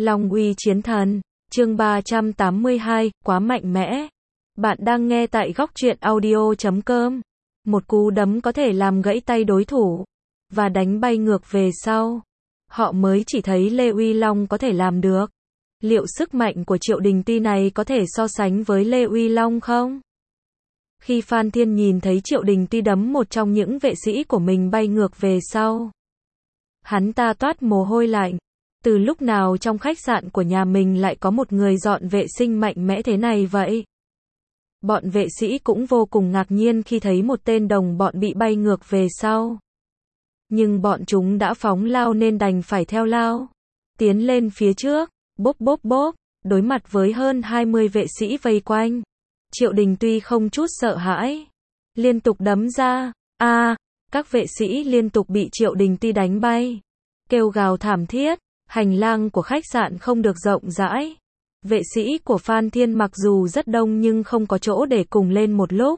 Long uy chiến thần, chương 382, quá mạnh mẽ. Bạn đang nghe tại góc truyện audio.com. Một cú đấm có thể làm gãy tay đối thủ và đánh bay ngược về sau. Họ mới chỉ thấy Lê Uy Long có thể làm được. Liệu sức mạnh của Triệu Đình Ty này có thể so sánh với Lê Uy Long không? Khi Phan Thiên nhìn thấy Triệu Đình Ty đấm một trong những vệ sĩ của mình bay ngược về sau, hắn ta toát mồ hôi lạnh. Từ lúc nào trong khách sạn của nhà mình lại có một người dọn vệ sinh mạnh mẽ thế này vậy? Bọn vệ sĩ cũng vô cùng ngạc nhiên khi thấy một tên đồng bọn bị bay ngược về sau. Nhưng bọn chúng đã phóng lao nên đành phải theo lao. Tiến lên phía trước, bốp bốp bốp, đối mặt với hơn 20 vệ sĩ vây quanh. Triệu Đình Ty không chút sợ hãi, liên tục đấm ra. Các vệ sĩ liên tục bị Triệu Đình Ty đánh bay. Kêu gào thảm thiết, hành lang của khách sạn không được rộng rãi. Vệ sĩ của Phan Thiên mặc dù rất đông nhưng không có chỗ để cùng lên một lúc.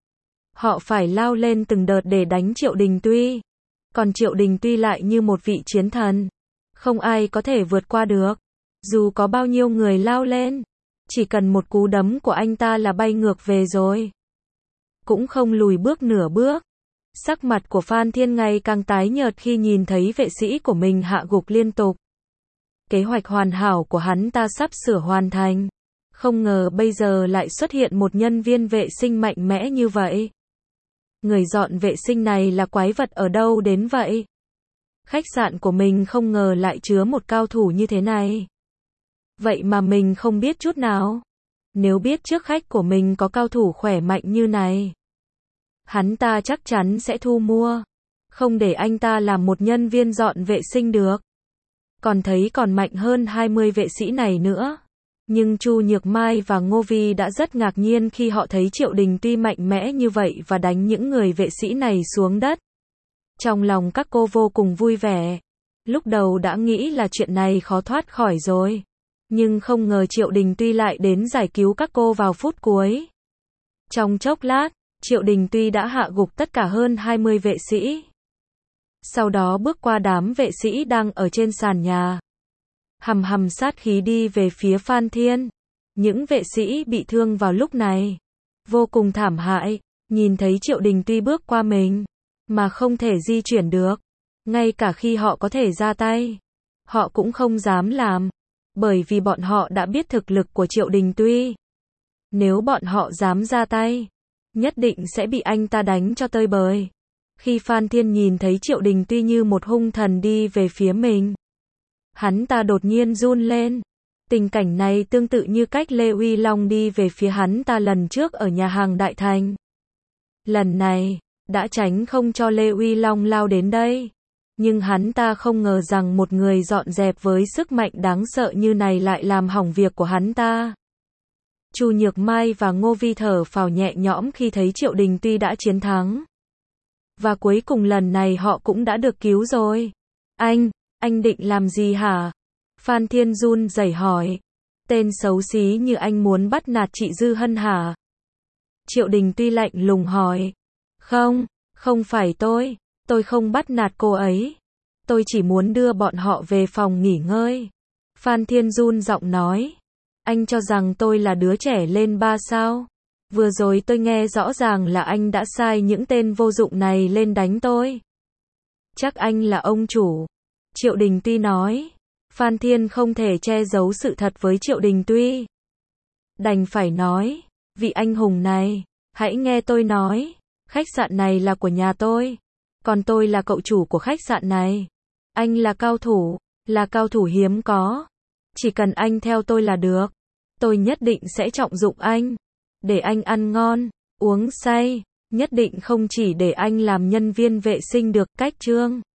Họ phải lao lên từng đợt để đánh Triệu Đình Ty. Còn Triệu Đình Ty lại như một vị chiến thần. Không ai có thể vượt qua được. Dù có bao nhiêu người lao lên, chỉ cần một cú đấm của anh ta là bay ngược về rồi. Cũng không lùi bước nửa bước. Sắc mặt của Phan Thiên ngày càng tái nhợt khi nhìn thấy vệ sĩ của mình hạ gục liên tục. Kế hoạch hoàn hảo của hắn ta sắp sửa hoàn thành. Không ngờ bây giờ lại xuất hiện một nhân viên vệ sinh mạnh mẽ như vậy. Người dọn vệ sinh này là quái vật ở đâu đến vậy? Khách sạn của mình không ngờ lại chứa một cao thủ như thế này. Vậy mà mình không biết chút nào. Nếu biết trước khách của mình có cao thủ khỏe mạnh như này, hắn ta chắc chắn sẽ thu mua. Không để anh ta làm một nhân viên dọn vệ sinh được. Còn thấy còn mạnh hơn 20 vệ sĩ này nữa. Nhưng Chu Nhược Mai và Ngô Vi đã rất ngạc nhiên khi họ thấy Triệu Đình Ty mạnh mẽ như vậy và đánh những người vệ sĩ này xuống đất. Trong lòng các cô vô cùng vui vẻ. Lúc đầu đã nghĩ là chuyện này khó thoát khỏi rồi. Nhưng không ngờ Triệu Đình Ty lại đến giải cứu các cô vào phút cuối. Trong chốc lát, Triệu Đình Ty đã hạ gục tất cả hơn 20 vệ sĩ. Sau đó bước qua đám vệ sĩ đang ở trên sàn nhà. Hầm hầm sát khí đi về phía Phan Thiên. Những vệ sĩ bị thương vào lúc này vô cùng thảm hại, nhìn thấy Triệu Đình Ty bước qua mình mà không thể di chuyển được. Ngay cả khi họ có thể ra tay, họ cũng không dám làm, bởi vì bọn họ đã biết thực lực của Triệu Đình Ty. Nếu bọn họ dám ra tay, nhất định sẽ bị anh ta đánh cho tơi bời. Khi Phan Thiên nhìn thấy Triệu Đình Ty như một hung thần đi về phía mình, hắn ta đột nhiên run lên. Tình cảnh này tương tự như cách Lê Uy Long đi về phía hắn ta lần trước ở nhà hàng Đại Thành. Lần này, đã tránh không cho Lê Uy Long lao đến đây. Nhưng hắn ta không ngờ rằng một người dọn dẹp với sức mạnh đáng sợ như này lại làm hỏng việc của hắn ta. Chu Nhược Mai và Ngô Vi thở phào nhẹ nhõm khi thấy Triệu Đình Ty đã chiến thắng. Và cuối cùng lần này họ cũng đã được cứu rồi. Anh định làm gì hả? Phan Thiên run rẩy hỏi. Tên xấu xí như anh muốn bắt nạt chị Dư Hân hả? Triệu Đình Ty lạnh lùng hỏi. Không phải tôi không bắt nạt cô ấy. Tôi chỉ muốn đưa bọn họ về phòng nghỉ ngơi. Phan Thiên run giọng nói. Anh cho rằng tôi là đứa trẻ lên ba sao? Vừa rồi tôi nghe rõ ràng là anh đã sai những tên vô dụng này lên đánh tôi. Chắc anh là ông chủ. Triệu Đình Ty nói. Phan Thiên không thể che giấu sự thật với Triệu Đình Ty. Đành phải nói. Vị anh hùng này, hãy nghe tôi nói. Khách sạn này là của nhà tôi. Còn tôi là cậu chủ của khách sạn này. Anh là cao thủ hiếm có. Chỉ cần anh theo tôi là được. Tôi nhất định sẽ trọng dụng anh. Để anh ăn ngon, uống say. Nhất định không chỉ để anh làm nhân viên vệ sinh được. Cách chương